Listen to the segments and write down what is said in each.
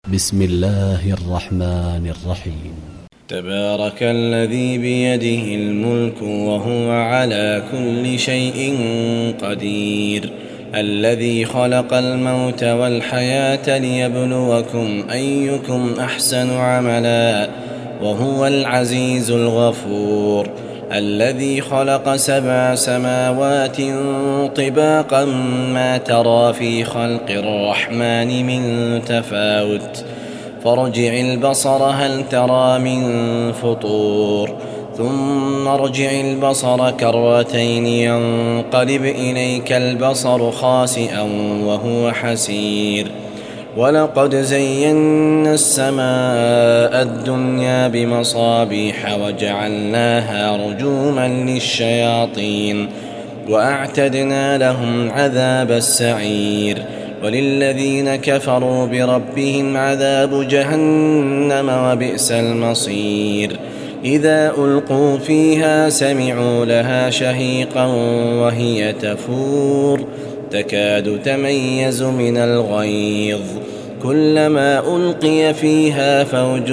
بسم الله الرحمن الرحيم. تبارك الذي بيده الملك وهو على كل شيء قدير، الذي خلق الموت والحياة ليبلوكم أيكم أحسن عملا، وهو العزيز الغفور، الذي خلق 7 سماوات طباقا ما ترى في خلق الرحمن من تفاوت، فارجع البصر هل ترى من فطور، ثم ارجع البصر كرتين ينقلب إليك البصر خاسئا وهو حسير. ولقد زينا السماء الدنيا بمصابيح وجعلناها رجوما للشياطين وأعتدنا لهم عذاب السعير. وللذين كفروا بربهم عذاب جهنم وبئس المصير. إذا ألقوا فيها سمعوا لها شهيقا وهي تفور تكاد تميز من الغيظ، كلما ألقي فيها فوج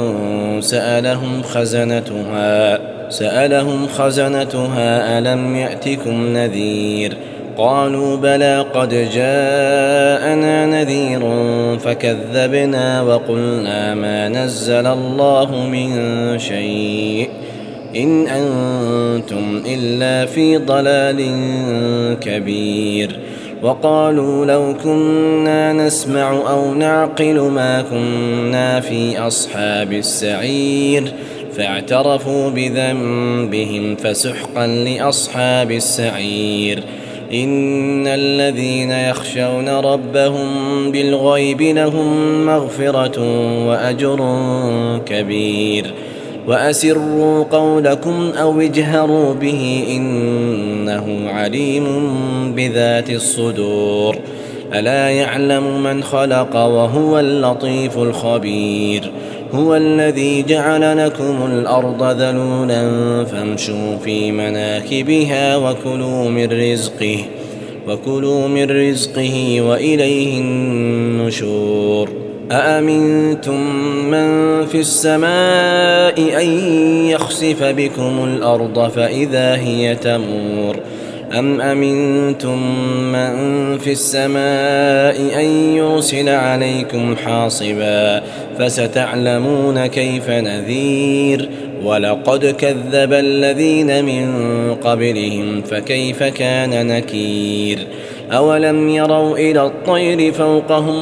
سألهم خزنتها ألم يأتكم نذير؟ قالوا بلى قد جاءنا نذير فكذبنا وقلنا ما نزل الله من شيء إن أنتم إلا في ضلال كبير. وقالوا لو كنا نسمع أو نعقل ما كنا في أصحاب السعير، فاعترفوا بذنبهم فسحقا لأصحاب السعير. إن الذين يخشون ربهم بالغيب لهم مغفرة وأجر كبير. وأسروا قولكم أو اجهروا به إنه عليم بذات الصدور. ألا يعلم من خلق وهو اللطيف الخبير. هو الذي جعل لكم الأرض ذلولا فامشوا في مناكبها وكلوا من رزقه وإليه النشور. أأمنتم من في السماء أن يخسف بكم الأرض فإذا هي تمور، أم أمنتم من في السماء أن يرسل عليكم حاصبا فستعلمون كيف نذير. ولقد كذب الذين من قبلهم فكيف كان نكير. أولم يروا إلى الطير فوقهم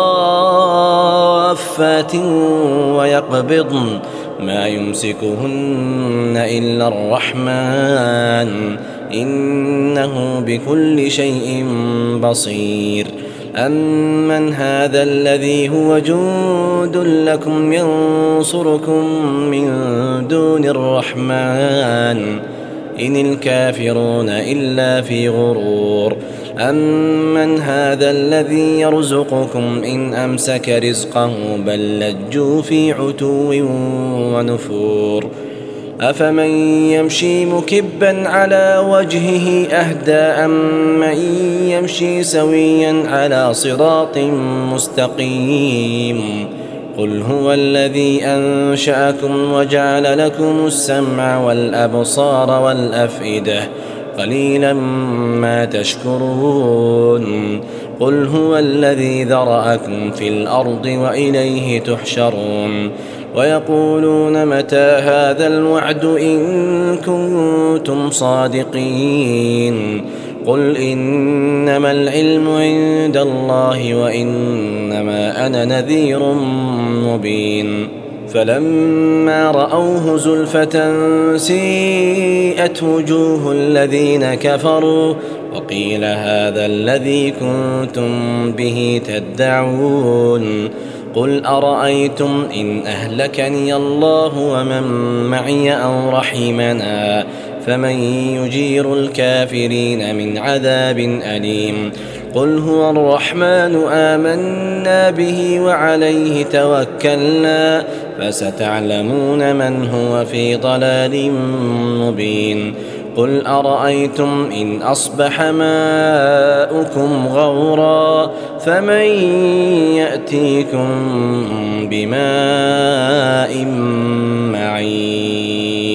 صافات ويقبضن ما يمسكهن إلا الرحمن إنه بكل شيء بصير. أمن هذا الذي هو جند لكم ينصركم من دون الرحمن إن الكافرون إلا في غرور. أمن هذا الذي يرزقكم إن أمسك رزقه بل لجوا في عتو ونفور. أفمن يمشي مكبا على وجهه أهدى أمن يمشي سويا على صراط مستقيم. قل هو الذي أنشأكم وجعل لكم السمع والأبصار والأفئدة قليلا ما تشكرون. قل هو الذي ذرأكم في الأرض وإليه تحشرون. ويقولون متى هذا الوعد إن كنتم صادقين. قل إنما العلم عند الله وإنما أنا نذير مبين. فلما رأوه زلفة سيئت وجوه الذين كفروا وقيل هذا الذي كنتم به تدعون. قل أرأيتم إن أهلكني الله ومن معي أو رحمنا فمن يجير الكافرين من عذاب أليم. قل هو الرحمن آمنا به وعليه توكلنا فستعلمون من هو في ضلال مبين. قل أرأيتم إن أصبح ماؤكم غورا فمن يأتيكم بماء معين